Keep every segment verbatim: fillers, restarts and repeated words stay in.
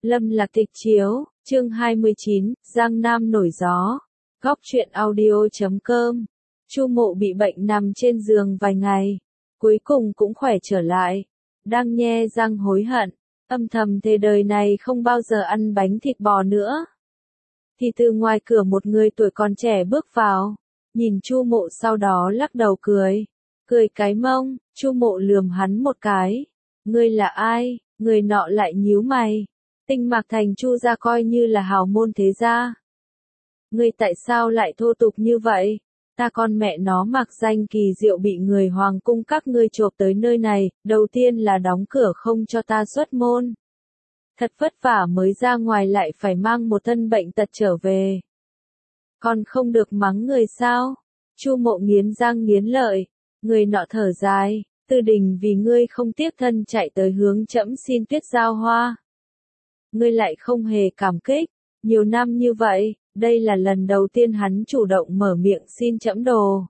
Lâm Lạc Tịch chiếu, chương hai mươi chín, Giang Nam nổi gió. Góc truyện audio chấm com. Chu Mộ bị bệnh nằm trên giường vài ngày, cuối cùng cũng khỏe trở lại. Đang nhe răng hối hận, âm thầm thề đời này không bao giờ ăn bánh thịt bò nữa. Thì từ ngoài cửa một người tuổi còn trẻ bước vào, nhìn Chu Mộ sau đó lắc đầu cười. Cười cái mông, Chu Mộ lườm hắn một cái. Ngươi là ai? Người nọ lại nhíu mày. Tinh Mạc Thành Chu gia coi như là hào môn thế gia. Ngươi tại sao lại thô tục như vậy? Ta con mẹ nó mặc danh kỳ diệu bị người hoàng cung các ngươi chộp tới nơi này, đầu tiên là đóng cửa không cho ta xuất môn. Thật vất vả mới ra ngoài lại phải mang một thân bệnh tật trở về. Còn không được mắng người sao? Chu Mộ nghiến răng nghiến lợi, người nọ thở dài, Tư Đình vì ngươi không tiếc thân chạy tới hướng trẫm xin tuyết giao hoa. Ngươi lại không hề cảm kích, nhiều năm như vậy, đây là lần đầu tiên hắn chủ động mở miệng xin trẫm đồ.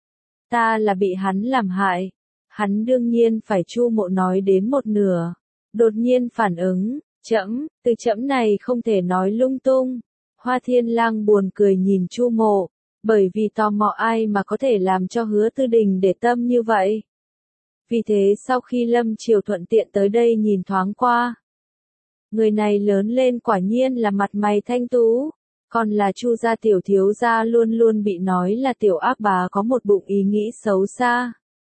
Ta là bị hắn làm hại, hắn đương nhiên phải. Chu Mộ nói đến một nửa, đột nhiên phản ứng, trẫm, từ trẫm này không thể nói lung tung. Hoa Thiên Lang buồn cười nhìn Chu Mộ, bởi vì tò mò ai mà có thể làm cho Hứa Tư Đình để tâm như vậy. Vì thế sau khi Lâm Triều thuận tiện tới đây nhìn thoáng qua, người này lớn lên quả nhiên là mặt mày thanh tú, còn là Chu gia tiểu thiếu gia luôn luôn bị nói là tiểu ác bá có một bụng ý nghĩ xấu xa.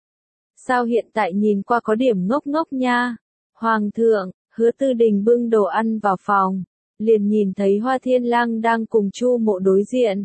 Sao hiện tại nhìn qua có điểm ngốc ngốc nha? Hoàng thượng, Hứa Tư Đình bưng đồ ăn vào phòng, liền nhìn thấy Hoa Thiên Lang đang cùng Chu Mộ đối diện.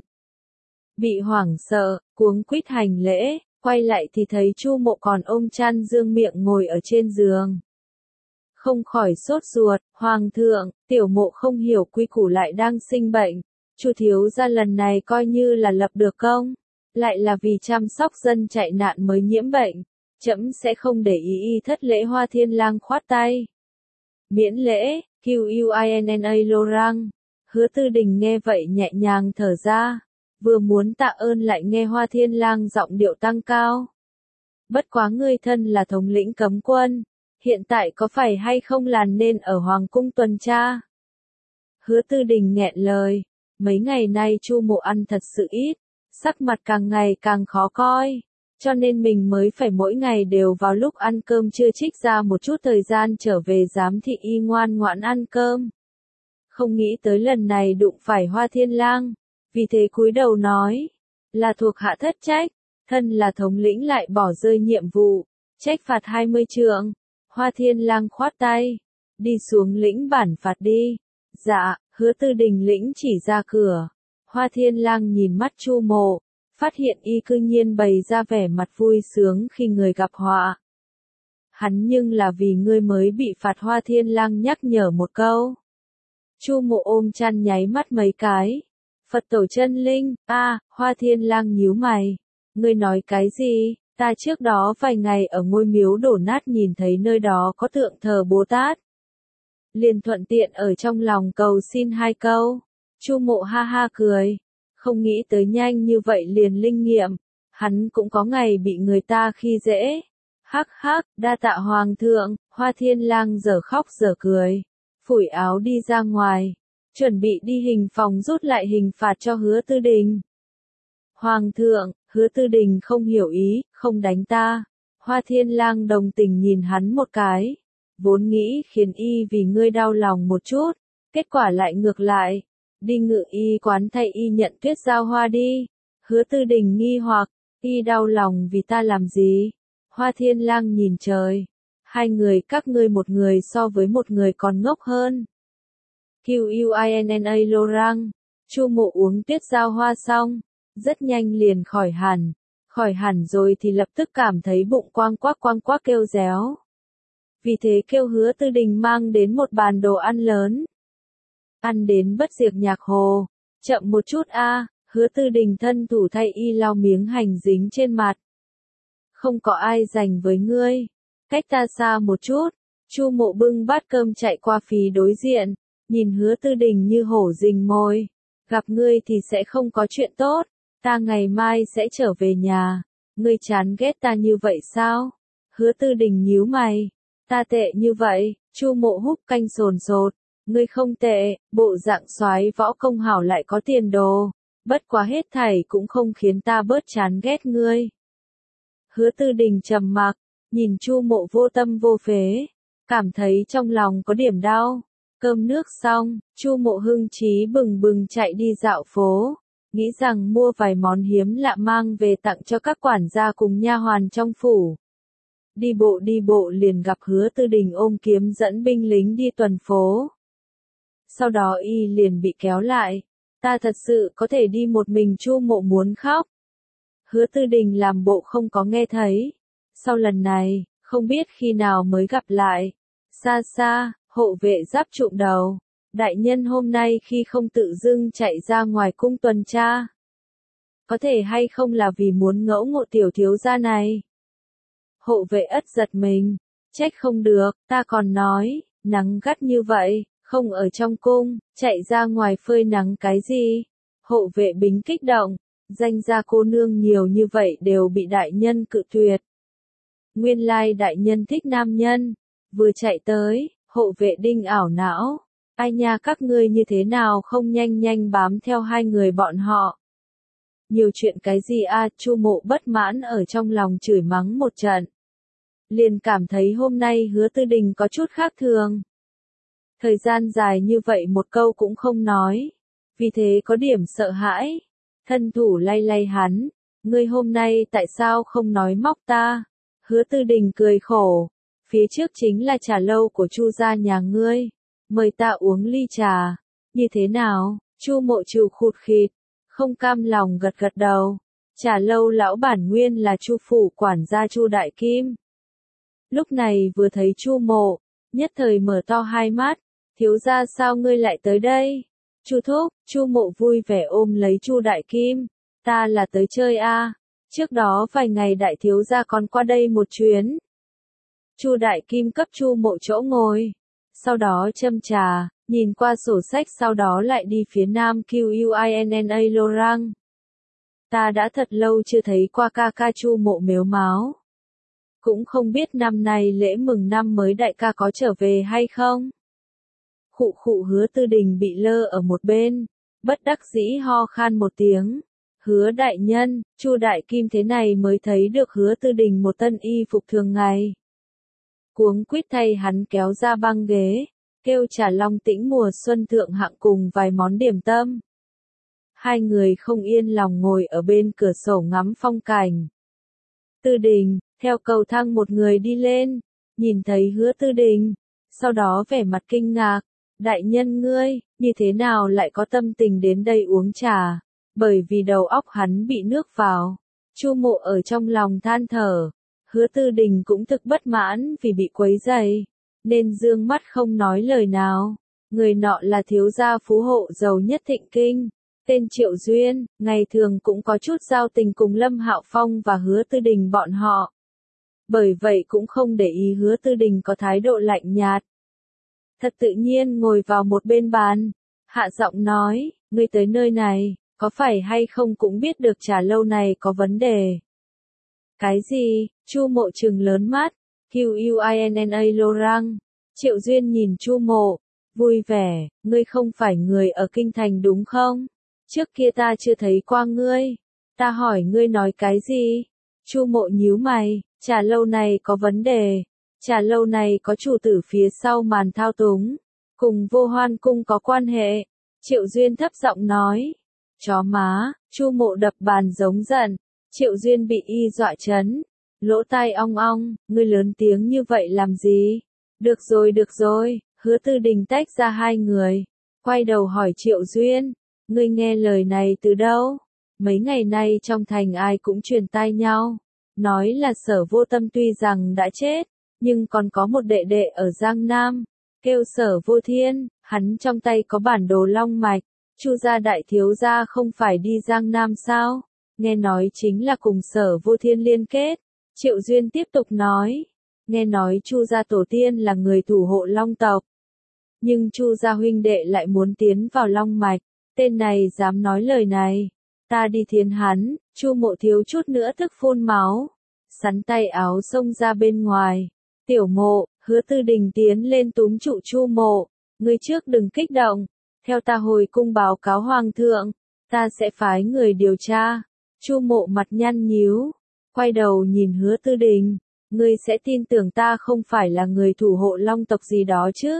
Bị hoảng sợ, cuống quýt hành lễ, quay lại thì thấy Chu Mộ còn ôm chăn dương miệng ngồi ở trên giường. Không khỏi sốt ruột, Hoàng thượng, tiểu Mộ không hiểu quy củ lại đang sinh bệnh. Chu thiếu gia lần này coi như là lập được công, lại là vì chăm sóc dân chạy nạn mới nhiễm bệnh. Trẫm sẽ không để ý y thất lễ. Hoa Thiên Lang khoát tay. Miễn lễ, Quinna Lorang. Hứa Tư Đình nghe vậy nhẹ nhàng thở ra, vừa muốn tạ ơn lại nghe Hoa Thiên Lang giọng điệu tăng cao. Bất quá ngươi thân là thống lĩnh cấm quân, hiện tại có phải hay không là nên ở hoàng cung tuần tra? Hứa Tư Đình nghẹn lời, mấy ngày nay Chu Mộ ăn thật sự ít, sắc mặt càng ngày càng khó coi, cho nên mình mới phải mỗi ngày đều vào lúc ăn cơm trưa trích ra một chút thời gian trở về giám thị y ngoan ngoãn ăn cơm. Không nghĩ tới lần này đụng phải Hoa Thiên Lang, vì thế cúi đầu nói, là thuộc hạ thất trách, thân là thống lĩnh lại bỏ rơi nhiệm vụ, trách phạt hai mươi trượng. Hoa Thiên Lang khoát tay, đi xuống lĩnh bản phạt đi. Dạ. Hứa Tư Đình lĩnh chỉ ra cửa. Hoa Thiên Lang nhìn mắt Chu Mộ, phát hiện y cư nhiên bày ra vẻ mặt vui sướng khi người gặp họa. Hắn nhưng là vì ngươi mới bị phạt. Hoa Thiên Lang nhắc nhở một câu. Chu Mộ ôm chăn nháy mắt mấy cái. Phật tổ chân linh, a, à, Hoa Thiên Lang nhíu mày. Ngươi nói cái gì? Ta trước đó vài ngày ở ngôi miếu đổ nát nhìn thấy nơi đó có tượng thờ Bồ Tát. Liền thuận tiện ở trong lòng cầu xin hai câu. Chu Mộ ha ha cười, không nghĩ tới nhanh như vậy liền linh nghiệm, hắn cũng có ngày bị người ta khi dễ. Hắc hắc, đa tạ Hoàng thượng. Hoa Thiên Lang giờ khóc giờ cười, phủi áo đi ra ngoài, chuẩn bị đi hình phòng rút lại hình phạt cho Hứa Tư Đình. Hoàng thượng, Hứa Tư Đình không hiểu ý, không đánh ta. Hoa Thiên Lang đồng tình nhìn hắn một cái. Vốn nghĩ khiến y vì ngươi đau lòng một chút, kết quả lại ngược lại. Đi ngự y quán thay y nhận tuyết giao hoa đi. Hứa Tư Đình nghi hoặc, y đau lòng vì ta làm gì? Hoa Thiên Lang nhìn trời, hai người các ngươi một người so với một người còn ngốc hơn. Quinna Lorang. Chu Mộ uống tuyết giao hoa xong, rất nhanh liền khỏi hẳn. Khỏi hẳn rồi thì lập tức cảm thấy bụng quang quác quang quác kêu réo. Vì thế kêu Hứa Tư Đình mang đến một bàn đồ ăn lớn. Ăn đến bất diệt nhạc hồ, chậm một chút a. À, Hứa Tư Đình thân thủ thay y lau miếng hành dính trên mặt. Không có ai dành với ngươi, cách ta xa một chút. Chu Mộ bưng bát cơm chạy qua phía đối diện, nhìn Hứa Tư Đình như hổ rình mồi. Gặp ngươi thì sẽ không có chuyện tốt, ta ngày mai sẽ trở về nhà. Ngươi chán ghét ta như vậy sao? Hứa Tư Đình nhíu mày. Ta tệ như vậy? Chu Mộ húp canh sồn sột, ngươi không tệ, bộ dạng soái võ công hảo lại có tiền đồ, bất quá hết thảy cũng không khiến ta bớt chán ghét ngươi. Hứa Tư Đình trầm mặc, nhìn Chu Mộ vô tâm vô phế, cảm thấy trong lòng có điểm đau. Cơm nước xong, Chu Mộ hưng trí bừng bừng chạy đi dạo phố, nghĩ rằng mua vài món hiếm lạ mang về tặng cho các quản gia cùng nha hoàn trong phủ. Đi bộ đi bộ liền gặp Hứa Tư Đình ôm kiếm dẫn binh lính đi tuần phố. Sau đó y liền bị kéo lại, ta thật sự có thể đi một mình. Chu Mộ muốn khóc. Hứa Tư Đình làm bộ không có nghe thấy. Sau lần này, không biết khi nào mới gặp lại. Xa xa, hộ vệ giáp trụm đầu. Đại nhân hôm nay khi không tự dưng chạy ra ngoài cung tuần tra. Có thể hay không là vì muốn ngẫu ngộ tiểu thiếu gia này? Hộ vệ ất giật mình. Trách không được, ta còn nói, nắng gắt như vậy, không ở trong cung, chạy ra ngoài phơi nắng cái gì? Hộ vệ bính kích động, danh gia cô nương nhiều như vậy đều bị đại nhân cự tuyệt. Nguyên lai đại nhân thích nam nhân, vừa chạy tới, hộ vệ đinh ảo não, ai nha các ngươi như thế nào không nhanh nhanh bám theo hai người bọn họ. Nhiều chuyện cái gì a? Chu Mộ bất mãn ở trong lòng chửi mắng một trận. Liền cảm thấy hôm nay Hứa Tư Đình có chút khác thường. Thời gian dài như vậy một câu cũng không nói, vì thế có điểm sợ hãi. Thân thủ lay lay hắn, ngươi hôm nay tại sao không nói móc ta? Hứa Tư Đình cười khổ, phía trước chính là trà lâu của Chu gia nhà ngươi, mời ta uống ly trà, như thế nào? Chu Mộ trừ khụt khịt, không cam lòng gật gật đầu. Trà lâu lão bản nguyên là Chu phủ quản gia Chu Đại Kim. Lúc này vừa thấy Chu Mộ, nhất thời mở to hai mắt, thiếu gia sao ngươi lại tới đây? Chu thúc, Chu Mộ vui vẻ ôm lấy Chu Đại Kim, ta là tới chơi a, trước đó vài ngày đại thiếu gia còn qua đây một chuyến. Chu Đại Kim cấp Chu Mộ chỗ ngồi, sau đó châm trà, nhìn qua sổ sách sau đó lại đi phía nam Quinna Lorang. Ta đã thật lâu chưa thấy qua ca ca. Chu Mộ mếu máo. Cũng không biết năm nay lễ mừng năm mới đại ca có trở về hay không? Khụ khụ. Hứa Tư Đình bị lơ ở một bên, bất đắc dĩ ho khan một tiếng. Hứa đại nhân, Chu Đại Kim thế này mới thấy được Hứa Tư Đình một tân y phục thường ngày. Cuống quýt thay hắn kéo ra băng ghế, kêu trà long tĩnh mùa xuân thượng hạng cùng vài món điểm tâm. Hai người không yên lòng ngồi ở bên cửa sổ ngắm phong cảnh. Tư Đình, theo cầu thang một người đi lên, nhìn thấy Hứa Tư Đình, sau đó vẻ mặt kinh ngạc, đại nhân ngươi, như thế nào lại có tâm tình đến đây uống trà, bởi vì đầu óc hắn bị nước vào. Chu Mộ ở trong lòng than thở, Hứa Tư Đình cũng thực bất mãn vì bị quấy rầy, nên dương mắt không nói lời nào. Người nọ là thiếu gia phú hộ giàu nhất Thịnh Kinh, tên Triệu Duyên, ngày thường cũng có chút giao tình cùng Lâm Hạo Phong và Hứa Tư Đình bọn họ. Bởi vậy cũng không để ý Hứa Tư Đình có thái độ lạnh nhạt. Thật tự nhiên ngồi vào một bên bàn, hạ giọng nói, ngươi tới nơi này, có phải hay không cũng biết được trà lâu này có vấn đề. Cái gì? Chu Mộ trừng lớn mắt, Quinna Lorang. Triệu Duyên nhìn Chu Mộ, vui vẻ, ngươi không phải người ở kinh thành đúng không? Trước kia ta chưa thấy qua ngươi. Ta hỏi ngươi nói cái gì? Chu Mộ nhíu mày, trà lâu này có vấn đề. Trà lâu này có chủ tử phía sau màn thao túng, cùng Vô Hoan cung có quan hệ. Triệu Duyên thấp giọng nói. Chó má. Chu Mộ đập bàn giống giận. Triệu Duyên bị y dọa chấn, lỗ tai ong ong, ngươi lớn tiếng như vậy làm gì? Được rồi được rồi. Hứa Tư Đình tách ra hai người, quay đầu hỏi Triệu Duyên, ngươi nghe lời này từ đâu? Mấy ngày nay trong thành ai cũng truyền tai nhau, nói là Sở Vô Tâm tuy rằng đã chết, nhưng còn có một đệ đệ ở Giang Nam, kêu Sở Vô Thiên, hắn trong tay có bản đồ long mạch. Chu gia đại thiếu gia không phải đi Giang Nam sao? Nghe nói chính là cùng Sở Vô Thiên liên kết. Triệu Duyên tiếp tục nói, nghe nói Chu gia tổ tiên là người thủ hộ long tộc, nhưng Chu gia huynh đệ lại muốn tiến vào long mạch, tên này dám nói lời này, ta đi thiến hắn. Chu Mộ thiếu chút nữa tức phun máu, sắn tay áo xông ra bên ngoài. Tiểu Mộ. Hứa Tư Đình tiến lên túm trụ Chu Mộ, Ngươi trước đừng kích động, theo ta hồi cung báo cáo hoàng thượng, ta sẽ phái người điều tra. Chu Mộ mặt nhăn nhíu, quay đầu nhìn Hứa Tư Đình, ngươi sẽ tin tưởng ta không phải là người thủ hộ Long tộc gì đó chứ?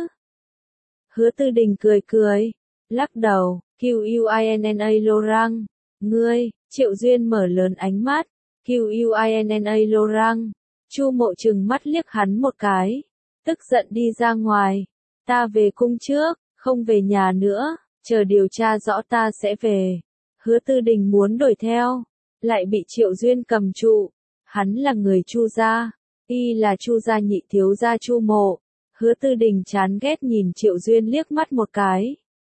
Hứa Tư Đình cười cười, lắc đầu, Q U I N N A Laurent, ngươi, Triệu Duyên mở lớn ánh mắt, Q U I N N A Laurent, Chu Mộ trừng mắt liếc hắn một cái, tức giận đi ra ngoài, ta về cung trước, không về nhà nữa, chờ điều tra rõ ta sẽ về. Hứa Tư Đình muốn đuổi theo, lại bị Triệu Duyên cầm trụ, hắn là người Chu gia, y là Chu gia nhị thiếu gia Chu Mộ. Hứa Tư Đình chán ghét nhìn Triệu Duyên liếc mắt một cái.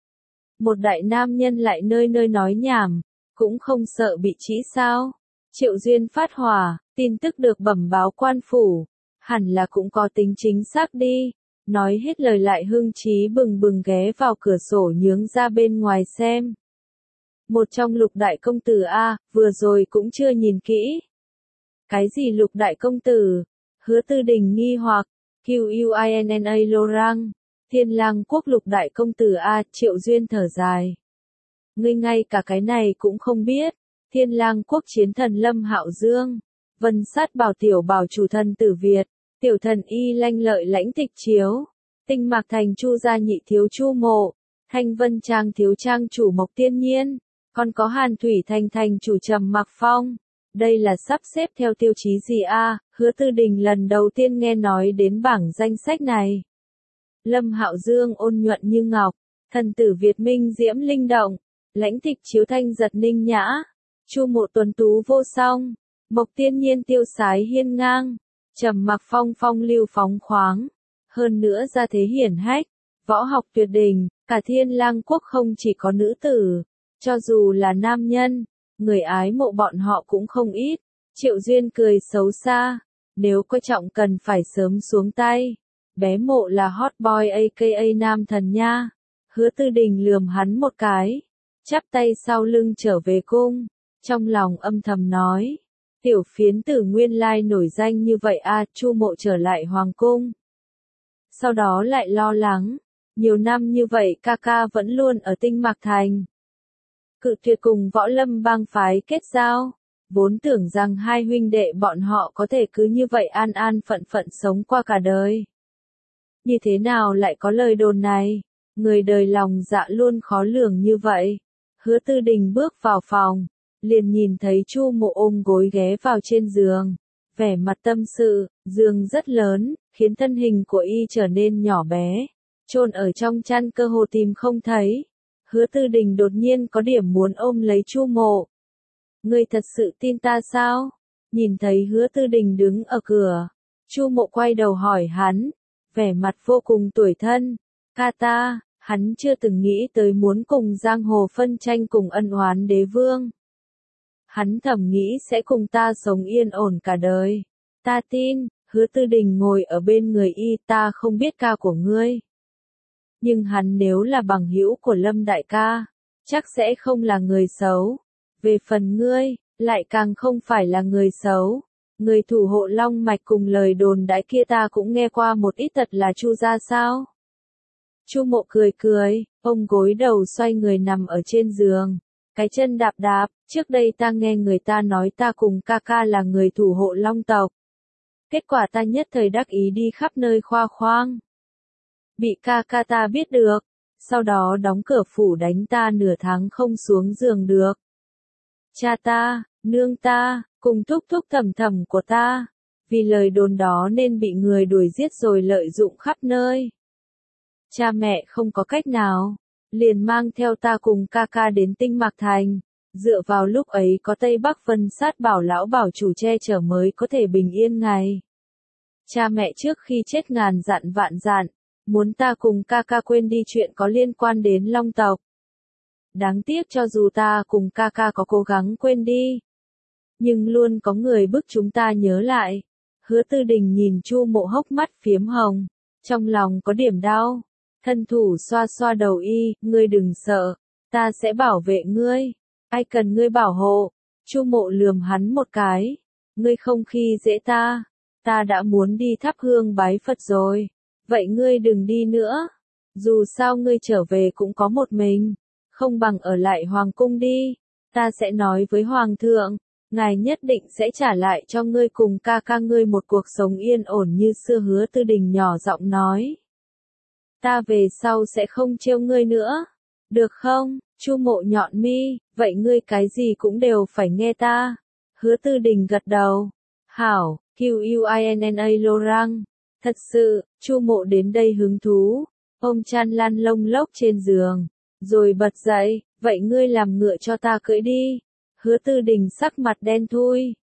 Một đại nam nhân lại nơi nơi nói nhảm, cũng không sợ bị trĩ sao? Triệu Duyên phát hỏa, tin tức được bẩm báo quan phủ, hẳn là cũng có tính chính xác đi. Nói hết lời lại hưng trí bừng bừng ghé vào cửa sổ nhướng ra bên ngoài xem. Một trong Lục đại công tử a, vừa rồi cũng chưa nhìn kỹ. Cái gì Lục đại công tử? Hứa Tư Đình nghi hoặc, Q U I N N A Laurent, Thiên Lang quốc Lục đại công tử a, Triệu Duyên thở dài. Ngươi ngay cả cái này cũng không biết, Thiên Lang quốc chiến thần Lâm Hạo Dương, Vân Sát bảo tiểu bảo chủ thần Tử Việt, tiểu thần Y Lanh Lợi lãnh Tịch Chiếu, Tinh Mạc Thành Chu gia nhị thiếu Chu Mộ, Thanh Vân Trang thiếu trang chủ Mộc Tiên Nhiên, còn có Hàn Thủy Thành thành chủ Trầm Mặc Phong. Đây là sắp xếp theo tiêu chí gì a? Hứa Tư Đình lần đầu tiên nghe nói đến bảng danh sách này. Lâm Hạo Dương ôn nhuận như ngọc, thần Tử Việt minh diễm linh động, lãnh Tịch Chiếu thanh giật ninh nhã, Chu Mộ tuấn tú vô song, Mộc Tiên Nhiên tiêu sái hiên ngang, Trầm Mặc Phong phong lưu phóng khoáng, hơn nữa ra thế hiển hách, võ học tuyệt đỉnh, cả Thiên Lang quốc không chỉ có nữ tử, cho dù là nam nhân, người ái mộ bọn họ cũng không ít. Triệu Duyên cười xấu xa, nếu coi trọng cần phải sớm xuống tay. Bé Mộ là hot boy a ca a nam thần nha. Hứa Tư Đình lườm hắn một cái, chắp tay sau lưng trở về cung, trong lòng âm thầm nói, tiểu phiến tử nguyên lai nổi danh như vậy a. Chu Mộ trở lại hoàng cung. Sau đó lại lo lắng, nhiều năm như vậy ca ca vẫn luôn ở Tinh Mạc Thành. Cự tuyệt cùng Võ Lâm bang phái kết giao, vốn tưởng rằng hai huynh đệ bọn họ có thể cứ như vậy an an phận phận sống qua cả đời. Như thế nào lại có lời đồn này, người đời lòng dạ luôn khó lường như vậy. Hứa Tư Đình bước vào phòng, liền nhìn thấy Chu Mộ ôm gối ghé vào trên giường, vẻ mặt tâm sự, giường rất lớn, khiến thân hình của y trở nên nhỏ bé, chôn ở trong chăn cơ hồ tìm không thấy. Hứa Tư Đình đột nhiên có điểm muốn ôm lấy Chu Mộ. Ngươi thật sự tin ta sao? Nhìn thấy Hứa Tư Đình đứng ở cửa, Chu Mộ quay đầu hỏi hắn, vẻ mặt vô cùng tủi thân. Ca ta, hắn chưa từng nghĩ tới muốn cùng giang hồ phân tranh cùng ân oán đế vương. Hắn thầm nghĩ sẽ cùng ta sống yên ổn cả đời. Ta tin. Hứa Tư Đình ngồi ở bên người y, ta không biết ca của ngươi. Nhưng hắn nếu là bằng hữu của Lâm đại ca, chắc sẽ không là người xấu. Về phần ngươi, lại càng không phải là người xấu. Người thủ hộ long mạch cùng lời đồn đãi kia ta cũng nghe qua một ít, thật là Chu gia sao? Chu Mộ cười cười, ông gối đầu xoay người nằm ở trên giường, cái chân đạp đạp, trước đây ta nghe người ta nói ta cùng ca ca là người thủ hộ long tộc. Kết quả ta nhất thời đắc ý đi khắp nơi khoa khoang. Bị ca ca ta biết được, sau đó đóng cửa phủ đánh ta nửa tháng không xuống giường được. Cha ta, nương ta, cùng thúc thúc thầm thầm của ta, vì lời đồn đó nên bị người đuổi giết rồi lợi dụng khắp nơi. Cha mẹ không có cách nào, liền mang theo ta cùng ca ca đến Tinh Mạc Thành, dựa vào lúc ấy có Tây Bắc Vân Sát bảo lão bảo chủ che chở mới có thể bình yên ngày. Cha mẹ trước khi chết ngàn dặn vạn dặn, muốn ta cùng ca ca quên đi chuyện có liên quan đến Long tộc. Đáng tiếc cho dù ta cùng ca ca có cố gắng quên đi, nhưng luôn có người bức chúng ta nhớ lại. Hứa Tư Đình nhìn Chu Mộ hốc mắt phiếm hồng, trong lòng có điểm đau, thân thủ xoa xoa đầu y, ngươi đừng sợ, ta sẽ bảo vệ ngươi, ai cần ngươi bảo hộ. Chu Mộ lườm hắn một cái, ngươi không khi dễ ta, ta đã muốn đi thắp hương bái Phật rồi, vậy ngươi đừng đi nữa. Dù sao ngươi trở về cũng có một mình, không bằng ở lại hoàng cung đi, ta sẽ nói với hoàng thượng, ngài nhất định sẽ trả lại cho ngươi cùng ca ca ngươi một cuộc sống yên ổn như xưa. Hứa Tư Đình nhỏ giọng nói. Ta về sau sẽ không trêu ngươi nữa, được không? Chu Mộ nhọn mi, vậy ngươi cái gì cũng đều phải nghe ta. Hứa Tư Đình gật đầu. Hảo, Quinna Lorang. Thật sự, Chu Mộ đến đây hứng thú, ôm chăn lăn lông lốc trên giường, rồi bật dậy, vậy ngươi làm ngựa cho ta cưỡi đi. Hứa Tư Đình sắc mặt đen thui.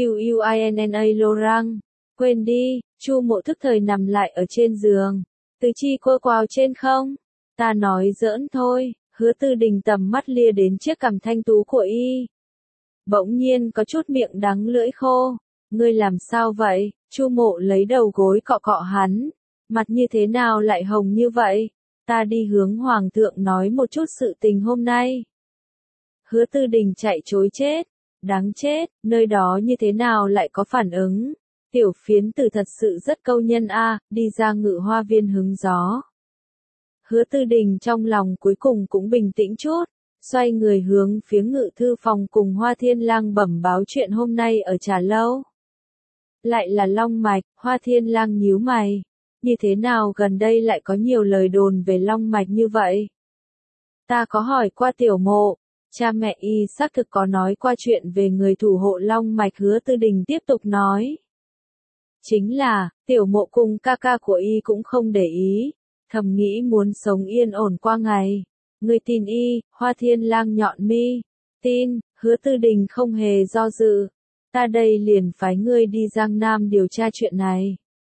Quinna Lorang. Quên đi, Chu Mộ thức thời nằm lại ở trên giường. Từ chi cô quào trên không? Ta nói giỡn thôi. Hứa Tư Đình tầm mắt lia đến chiếc cằm thanh tú của y. Bỗng nhiên có chút miệng đắng lưỡi khô. Ngươi làm sao vậy? Chu Mộ lấy đầu gối cọ cọ hắn. Mặt như thế nào lại hồng như vậy? Ta đi hướng hoàng thượng nói một chút sự tình hôm nay. Hứa Tư Đình chạy chối chết. Đáng chết, nơi đó như thế nào lại có phản ứng? Tiểu phiến tử thật sự rất câu nhân a, đi ra Ngự Hoa Viên hứng gió. Hứa Tư Đình trong lòng cuối cùng cũng bình tĩnh chút, xoay người hướng phía ngự thư phòng cùng Hoa Thiên Lang bẩm báo chuyện hôm nay ở trà lâu. Lại là long mạch, Hoa Thiên Lang nhíu mày. Như thế nào gần đây lại có nhiều lời đồn về long mạch như vậy? Ta có hỏi qua Tiểu Mộ, cha mẹ y xác thực có nói qua chuyện về người thủ hộ long mạch. Hứa Tư Đình tiếp tục nói. Chính là, Tiểu Mộ cùng ca ca của y cũng không để ý, thầm nghĩ muốn sống yên ổn qua ngày. Ngươi tin y? Hoa Thiên Lang nhọn mi. Tin. Hứa Tư Đình không hề do dự. Ta đây liền phái ngươi đi Giang Nam điều tra chuyện này.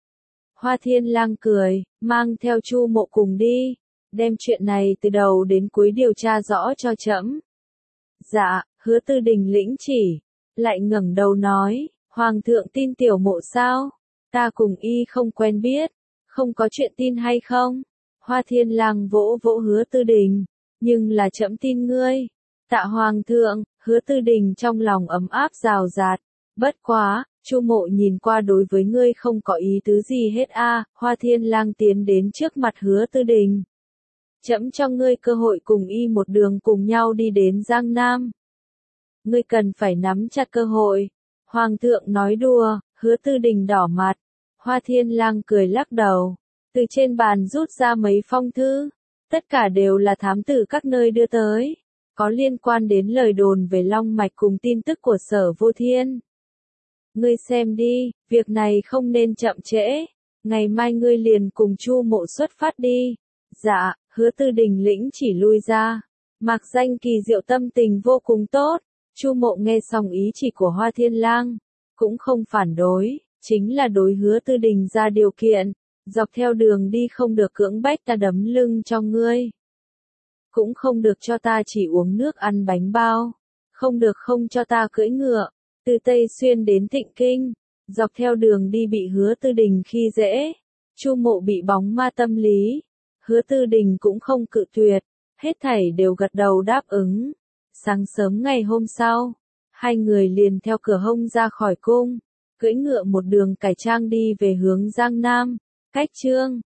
Hoa Thiên Lang cười, mang theo Chu Mộ cùng đi, đem chuyện này từ đầu đến cuối điều tra rõ cho trẫm. Dạ. Hứa Tư Đình lĩnh chỉ, lại ngẩng đầu nói, Hoàng thượng tin Tiểu Mộ sao? Ta cùng y không quen biết, không có chuyện tin hay không? Hoa Thiên Lang vỗ vỗ Hứa Tư Đình, nhưng là trẫm tin ngươi. Tạ Hoàng thượng. Hứa Tư Đình trong lòng ấm áp rào rạt. Bất quá, Chu Mộ nhìn qua đối với ngươi không có ý tứ gì hết a. À. Hoa Thiên Lang tiến đến trước mặt Hứa Tư Đình. Trẫm cho ngươi cơ hội cùng y một đường cùng nhau đi đến Giang Nam. Ngươi cần phải nắm chặt cơ hội. Hoàng thượng nói đùa. Hứa Tư Đình đỏ mặt. Hoa Thiên Lang cười lắc đầu, từ trên bàn rút ra mấy phong thư, tất cả đều là thám tử các nơi đưa tới, có liên quan đến lời đồn về long mạch cùng tin tức của Sở Vô Thiên. Ngươi xem đi, việc này không nên chậm trễ, ngày mai ngươi liền cùng Chu Mộ xuất phát đi. Dạ. Hứa Tư Đình lĩnh chỉ lui ra. Mạc Danh kỳ diệu tâm tình vô cùng tốt. Chu Mộ nghe xong ý chỉ của Hoa Thiên Lang, cũng không phản đối, chính là đối Hứa Tư Đình ra điều kiện, dọc theo đường đi không được cưỡng bách ta đấm lưng cho ngươi. Cũng không được cho ta chỉ uống nước ăn bánh bao, không được không cho ta cưỡi ngựa, từ Tây Xuyên đến Thịnh Kinh, dọc theo đường đi bị Hứa Tư Đình khi dễ. Chu Mộ bị bóng ma tâm lý, Hứa Tư Đình cũng không cự tuyệt, hết thảy đều gật đầu đáp ứng. Sáng sớm ngày hôm sau, hai người liền theo cửa hông ra khỏi cung, cưỡi ngựa một đường cải trang đi về hướng Giang Nam. Cách chương